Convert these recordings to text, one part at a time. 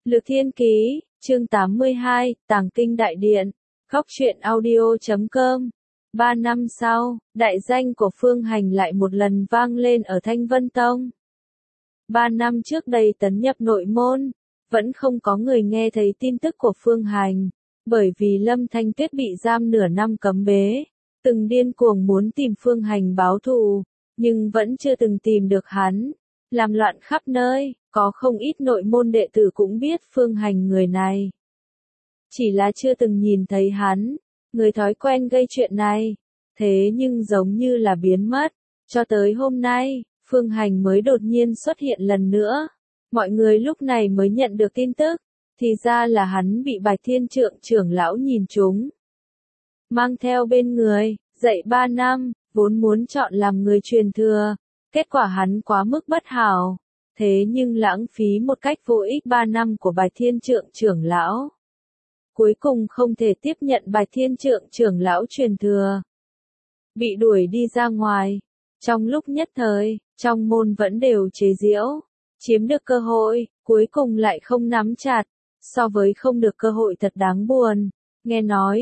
Lược Thiên Ký, chương 82, Tàng Kinh Đại Điện, Góc truyện audio.com. 3 năm sau, đại danh của Phương Hành lại một lần vang lên ở Thanh Vân Tông. 3 năm trước đây tấn nhập nội môn, vẫn không có người nghe thấy tin tức của Phương Hành, bởi vì Lâm Thanh Tuyết bị giam nửa năm cấm bế, từng điên cuồng muốn tìm Phương Hành báo thù, nhưng vẫn chưa từng tìm được hắn, làm loạn khắp nơi, có không ít nội môn đệ tử cũng biết Phương Hành người này. Chỉ là chưa từng nhìn thấy hắn, người thói quen gây chuyện này, thế nhưng giống như là biến mất, cho tới hôm nay, Phương Hành mới đột nhiên xuất hiện lần nữa. Mọi người lúc này mới nhận được tin tức, thì ra là hắn bị Bạch Thiên Trượng trưởng lão nhìn trúng. Mang theo bên người, dạy 3 năm, vốn muốn chọn làm người truyền thừa, kết quả hắn quá mức bất hảo, thế nhưng lãng phí một cách vô ích 3 năm của Bạch Thiên Trượng trưởng lão. Cuối cùng không thể tiếp nhận Bạch Thiên Trượng trưởng lão truyền thừa. Bị đuổi đi ra ngoài. Trong lúc nhất thời, trong môn vẫn đều chế giễu. Chiếm được cơ hội, cuối cùng lại không nắm chặt. So với không được cơ hội thật đáng buồn. Nghe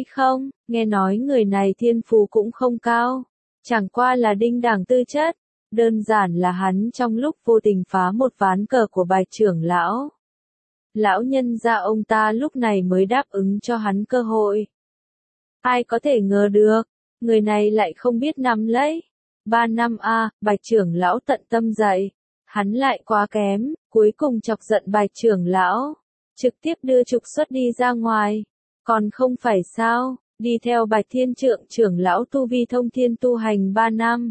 nói người này thiên phú cũng không cao. Chẳng qua là đinh đẳng tư chất. Đơn giản là hắn trong lúc vô tình phá một ván cờ của Bạch trưởng lão. Lão nhân gia ông ta lúc này mới đáp ứng cho hắn cơ hội. Ai có thể ngờ được, người này lại không biết nắm lấy. 3 năm Bạch trưởng lão tận tâm dạy, hắn lại quá kém, cuối cùng chọc giận Bạch trưởng lão, trực tiếp đưa trục xuất đi ra ngoài. Còn không phải sao, đi theo Bạch Thiên Trượng trưởng lão tu vi thông thiên tu hành 3 năm.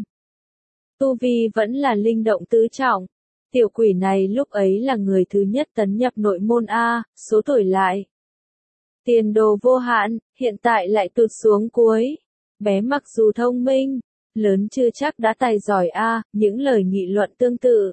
Tu vi vẫn là linh động tứ trọng. Tiểu quỷ này lúc ấy là người thứ nhất tấn nhập nội môn số tuổi lại. Tiền đồ vô hạn, hiện tại lại tụt xuống cuối. Bé mặc dù thông minh, lớn chưa chắc đã tài giỏi những lời nghị luận tương tự.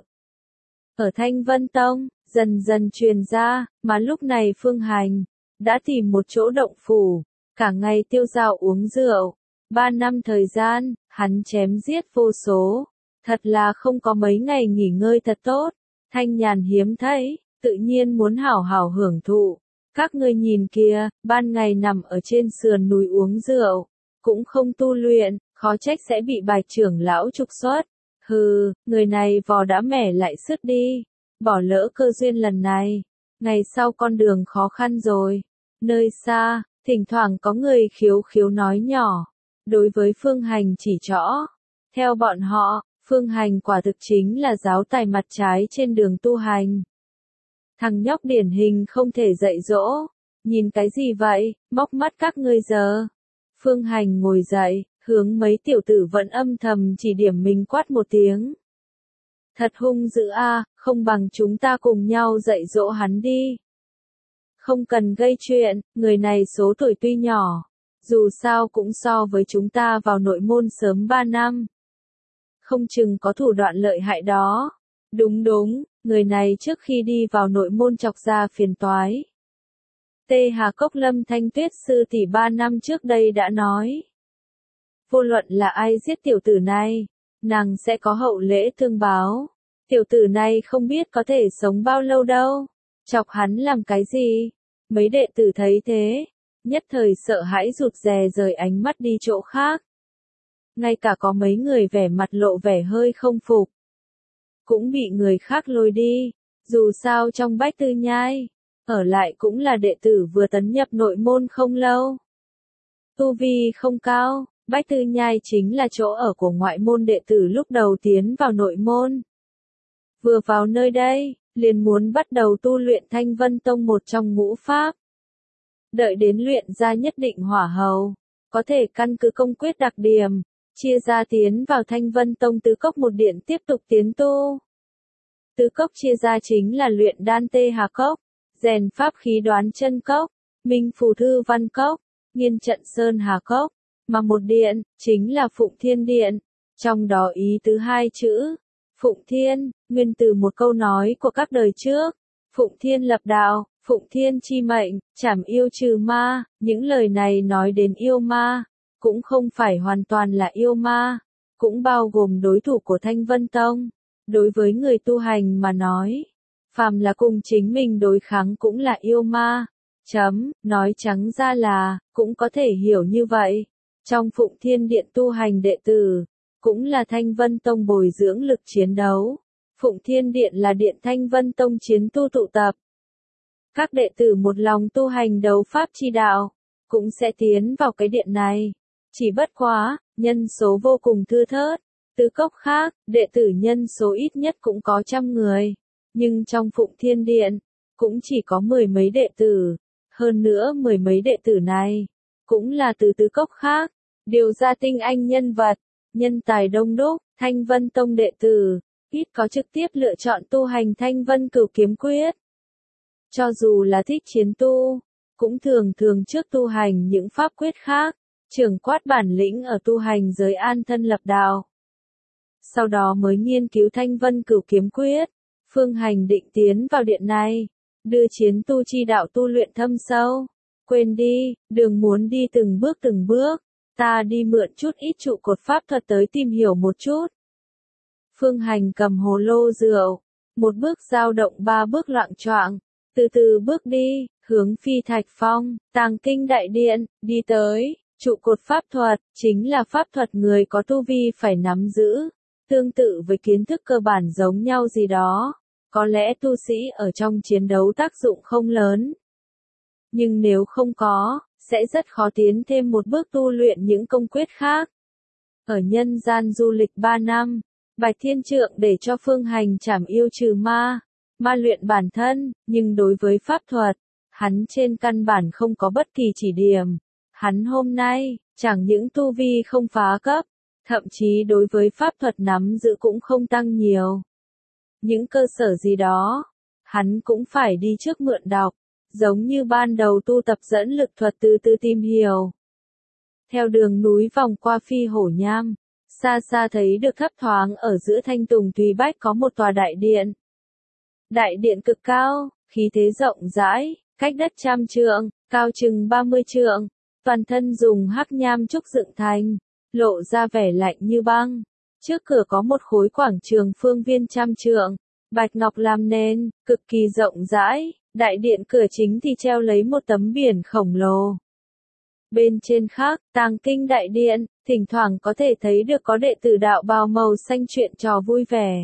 Ở Thanh Vân Tông, dần dần truyền ra, mà lúc này Phương Hành đã tìm một chỗ động phủ, cả ngày tiêu dao uống rượu. 3 năm thời gian, hắn chém giết vô số. Thật là không có mấy ngày nghỉ ngơi thật tốt, thanh nhàn hiếm thấy, tự nhiên muốn hảo hảo hưởng thụ. Các ngươi nhìn kìa, ban ngày nằm ở trên sườn núi uống rượu, cũng không tu luyện, khó trách sẽ bị Bạch trưởng lão trục xuất. Hừ, người này vò đã mẻ lại sứt đi, bỏ lỡ cơ duyên lần này, ngày sau con đường khó khăn rồi. Nơi xa, thỉnh thoảng có người khiếu khiếu nói nhỏ, đối với Phương Hành chỉ trỏ. Theo bọn họ, Phương Hành quả thực chính là giáo tài mặt trái trên đường tu hành. Thằng nhóc điển hình không thể dạy dỗ. Nhìn cái gì vậy, móc mắt các ngươi giờ. Phương Hành ngồi dậy, hướng mấy tiểu tử vẫn âm thầm chỉ điểm mình quát một tiếng. Thật hung dữ không bằng chúng ta cùng nhau dạy dỗ hắn đi. Không cần gây chuyện, người này số tuổi tuy nhỏ, dù sao cũng so với chúng ta vào nội môn sớm 3 năm. Không chừng có thủ đoạn lợi hại đó. Đúng, người này trước khi đi vào nội môn chọc ra phiền toái. Tê Hà Cốc Lâm Thanh Tuyết sư tỷ 3 năm trước đây đã nói. Vô luận là ai giết tiểu tử này, nàng sẽ có hậu lễ thương báo. Tiểu tử này không biết có thể sống bao lâu đâu. Chọc hắn làm cái gì? Mấy đệ tử thấy thế, nhất thời sợ hãi rụt rè rời ánh mắt đi chỗ khác. Ngay cả có mấy người vẻ mặt lộ vẻ hơi không phục, cũng bị người khác lôi đi. Dù sao trong Bách Tư Nhai, ở lại cũng là đệ tử vừa tấn nhập nội môn không lâu. Tu vi không cao, Bách Tư Nhai chính là chỗ ở của ngoại môn đệ tử lúc đầu tiến vào nội môn. Vừa vào nơi đây, liền muốn bắt đầu tu luyện Thanh Vân Tông một trong ngũ pháp. Đợi đến luyện ra nhất định hỏa hầu, có thể căn cứ công quyết đặc điểm, chia ra tiến vào Thanh Vân Tông tứ cốc một điện tiếp tục tiến tu. Tứ cốc chia ra chính là luyện đan Tê Hà Cốc, rèn pháp khí đoán chân cốc, minh phù thư văn cốc, nghiên trận sơn hà cốc, mà một điện, chính là Phụng Thiên Điện. Trong đó ý tứ 2 chữ, Phụng Thiên, nguyên từ một câu nói của các đời trước. Phụng Thiên lập đạo, Phụng Thiên chi mệnh, trảm yêu trừ ma. Những lời này nói đến yêu ma, cũng không phải hoàn toàn là yêu ma, cũng bao gồm đối thủ của Thanh Vân Tông. Đối với người tu hành mà nói, phàm là cùng chính mình đối kháng cũng là yêu ma. Nói trắng ra là, cũng có thể hiểu như vậy. Trong Phụng Thiên Điện tu hành đệ tử, cũng là Thanh Vân Tông bồi dưỡng lực chiến đấu. Phụng Thiên Điện là điện Thanh Vân Tông chiến tu tụ tập. Các đệ tử một lòng tu hành đấu pháp chi đạo, cũng sẽ tiến vào cái điện này. Chỉ bất quá, nhân số vô cùng thưa thớt. Tứ cốc khác, đệ tử nhân số ít nhất cũng có 100 người. Nhưng trong Phụng Thiên Điện, cũng chỉ có 10 mấy đệ tử. Hơn nữa 10 mấy đệ tử này, cũng là từ tứ cốc khác. Điều ra tinh anh nhân vật, nhân tài đông đúc, Thanh Vân Tông đệ tử, ít có trực tiếp lựa chọn tu hành Thanh Vân Cửu Kiếm Quyết. Cho dù là thích chiến tu, cũng thường trước tu hành những pháp quyết khác, trưởng quát bản lĩnh ở tu hành giới an thân lập đạo. Sau đó mới nghiên cứu Thanh Vân Cửu Kiếm Quyết, Phương Hành định tiến vào điện này, đưa chiến tu chi đạo tu luyện thâm sâu. Quên đi, đường muốn đi từng bước, ta đi mượn chút ít trụ cột pháp thuật tới tìm hiểu một chút. Phương Hành cầm hồ lô rượu, một bước dao động 3 bước loạng choạng, từ từ bước đi, hướng Phi Thạch Phong, Tàng Kinh Đại Điện, đi tới. Trụ cột pháp thuật, chính là pháp thuật người có tu vi phải nắm giữ, tương tự với kiến thức cơ bản giống nhau gì đó. Có lẽ tu sĩ ở trong chiến đấu tác dụng không lớn. Nhưng nếu không có, sẽ rất khó tiến thêm một bước tu luyện những công quyết khác. Ở nhân gian du lịch 3 năm, Bạch Thiên Trượng để cho Phương Hành trảm yêu trừ ma, ma luyện bản thân, nhưng đối với pháp thuật, hắn trên căn bản không có bất kỳ chỉ điểm. Hắn hôm nay, chẳng những tu vi không phá cấp, thậm chí đối với pháp thuật nắm giữ cũng không tăng nhiều. Những cơ sở gì đó, hắn cũng phải đi trước mượn đọc, giống như ban đầu tu tập dẫn lực thuật từ từ tìm hiểu. Theo đường núi vòng qua Phi Hổ Nham, xa xa thấy được thấp thoáng ở giữa Thanh Tùng Thùy Bách có một tòa đại điện. Đại điện cực cao, khí thế rộng rãi, cách đất 100 trượng, cao chừng 30 trượng, toàn thân dùng hắc nham trúc dựng thành, lộ ra vẻ lạnh như băng. Trước cửa có một khối quảng trường phương viên 100 trượng, bạch ngọc làm nền, cực kỳ rộng rãi. Đại điện cửa chính thì treo lấy một tấm biển khổng lồ. Bên trên khác, Tàng Kinh Đại Điện, thỉnh thoảng có thể thấy được có đệ tử đạo bào màu xanh chuyện trò vui vẻ.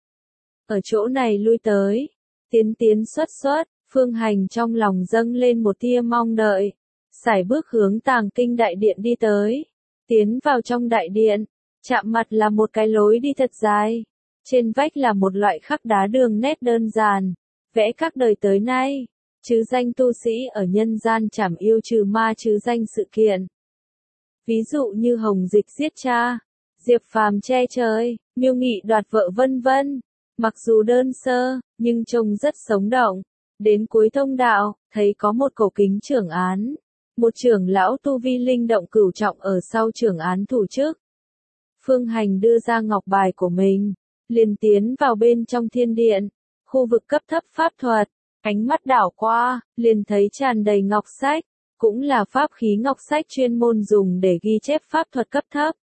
Ở chỗ này lui tới, tiến xuất, Phương Hành trong lòng dâng lên một tia mong đợi. Sải bước hướng Tàng Kinh Đại Điện đi tới. Tiến vào trong đại điện, chạm mặt là một cái lối đi thật dài. Trên vách là một loại khắc đá đường nét đơn giản, vẽ các đời tới nay, chứ danh tu sĩ ở nhân gian trảm yêu trừ ma chứ danh sự kiện. Ví dụ như Hồng Dịch giết cha, Diệp Phàm che trời, Miêu Nghị đoạt vợ vân vân. Mặc dù đơn sơ, nhưng trông rất sống động. Đến cuối thông đạo, thấy có một cổ kính trưởng án. Một trưởng lão tu vi linh động cửu trọng ở sau trưởng án thủ chức. Phương Hành đưa ra ngọc bài của mình, liền tiến vào bên trong thiên điện, khu vực cấp thấp pháp thuật, ánh mắt đảo qua, liền thấy tràn đầy ngọc sách, cũng là pháp khí ngọc sách chuyên môn dùng để ghi chép pháp thuật cấp thấp.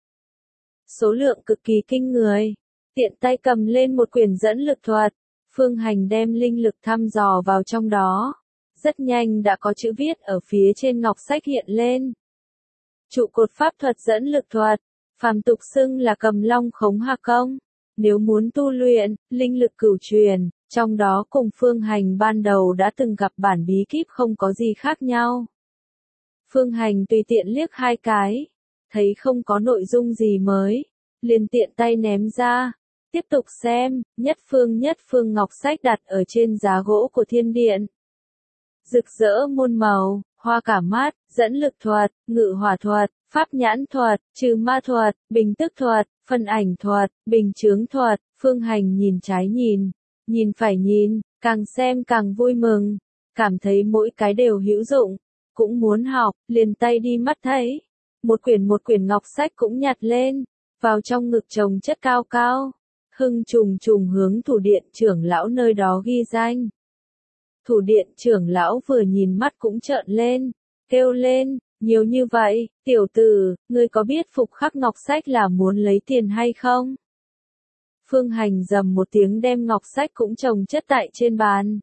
Số lượng cực kỳ kinh người, tiện tay cầm lên một quyển dẫn lực thuật, Phương Hành đem linh lực thăm dò vào trong đó. Rất nhanh đã có chữ viết ở phía trên ngọc sách hiện lên. Trụ cột pháp thuật dẫn lực thuật, phàm tục xưng là Cầm Long Khống Hà Công. Nếu muốn tu luyện, linh lực cửu truyền, trong đó cùng Phương Hành ban đầu đã từng gặp bản bí kíp không có gì khác nhau. Phương Hành tùy tiện liếc 2 cái, thấy không có nội dung gì mới, liền tiện tay ném ra. Tiếp tục xem, nhất phương ngọc sách đặt ở trên giá gỗ của thiên điện. Rực rỡ muôn màu, hoa cả mắt, dẫn lực thuật, ngự hỏa thuật, pháp nhãn thuật, trừ ma thuật, bình tức thuật, phân ảnh thuật, bình chướng thuật. Phương Hành nhìn trái nhìn phải nhìn, càng xem càng vui mừng, cảm thấy mỗi cái đều hữu dụng, cũng muốn học, liền tay đi mắt thấy. Một quyển ngọc sách cũng nhặt lên, vào trong ngực chồng chất cao cao, hưng trùng hướng thủ điện trưởng lão nơi đó ghi danh. Thủ điện trưởng lão vừa nhìn mắt cũng trợn lên, kêu lên, nhiều như vậy, tiểu tử, ngươi có biết phục khắc ngọc sách là muốn lấy tiền hay không? Phương Hành rầm một tiếng đem ngọc sách cũng chồng chất tại trên bàn.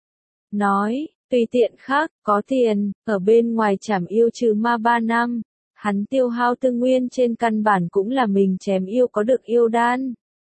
Nói, tùy tiện khác, có tiền, ở bên ngoài trảm yêu trừ ma 3 năm. Hắn tiêu hao tư nguyên trên căn bản cũng là mình chém yêu có được yêu đan.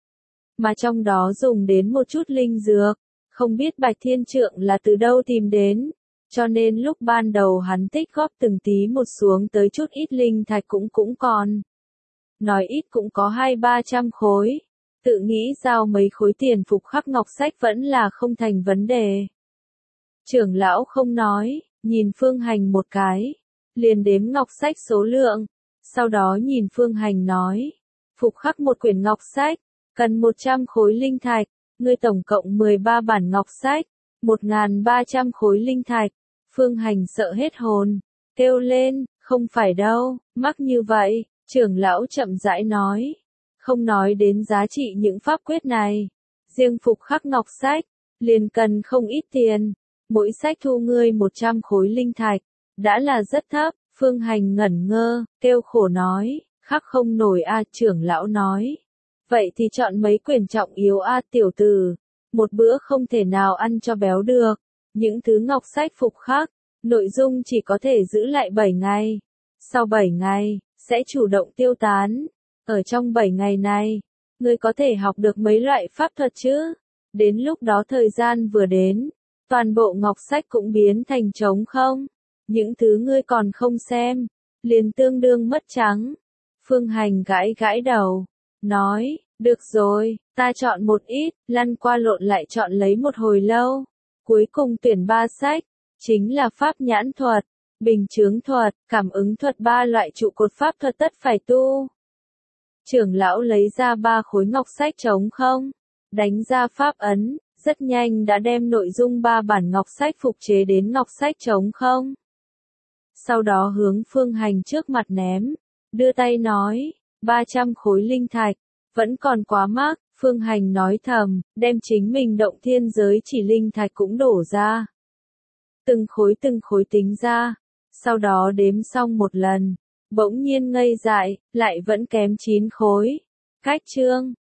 Mà trong đó dùng đến một chút linh dược, không biết Bạch Thiên Trượng là từ đâu tìm đến. Cho nên lúc ban đầu hắn tích góp từng tí một xuống tới chút ít linh thạch cũng còn. Nói ít cũng có 200-300 khối. Tự nghĩ giao mấy khối tiền phục khắc ngọc sách vẫn là không thành vấn đề. Trưởng lão không nói, nhìn Phương Hành một cái. Liền đếm ngọc sách số lượng. Sau đó nhìn Phương Hành nói. Phục khắc một quyển ngọc sách. Cần 100 khối linh thạch. Ngươi tổng cộng 13 bản ngọc sách. 1.300 khối linh thạch. Phương Hành sợ hết hồn. Kêu lên, không phải đâu, mắc như vậy. Trưởng lão chậm rãi nói. Không nói đến giá trị những pháp quyết này. Riêng phục khắc ngọc sách. Liền cần không ít tiền. Mỗi sách thu ngươi 100 khối linh thạch. Đã là rất thấp. Phương Hành ngẩn ngơ, kêu khổ nói. Khắc không nổi a. Trưởng lão nói. Vậy thì chọn mấy quyển trọng yếu a. Tiểu tử. Một bữa không thể nào ăn cho béo được. Những thứ ngọc sách phục khắc. Nội dung chỉ có thể giữ lại 7 ngày. Sau 7 ngày, sẽ chủ động tiêu tán. Ở trong 7 ngày này, ngươi có thể học được mấy loại pháp thuật chứ? Đến lúc đó thời gian vừa đến, toàn bộ ngọc sách cũng biến thành trống không. Những thứ ngươi còn không xem, liền tương đương mất trắng. Phương Hành gãi gãi đầu, nói, được rồi, ta chọn một ít, lăn qua lộn lại chọn lấy một hồi lâu. Cuối cùng tuyển 3 sách, chính là pháp nhãn thuật, bình chướng thuật, cảm ứng thuật, 3 loại trụ cột pháp thuật tất phải tu. Trưởng lão lấy ra 3 khối ngọc sách trống không, đánh ra pháp ấn, rất nhanh đã đem nội dung 3 bản ngọc sách phục chế đến ngọc sách trống không. Sau đó hướng Phương Hành trước mặt ném, đưa tay nói, 300 khối linh thạch, vẫn còn quá mắc. Phương Hành nói thầm, đem chính mình động thiên giới chỉ linh thạch cũng đổ ra. Từng khối tính ra, sau đó đếm xong một lần, bỗng nhiên ngây dại, lại vẫn kém 9 khối. Cách chương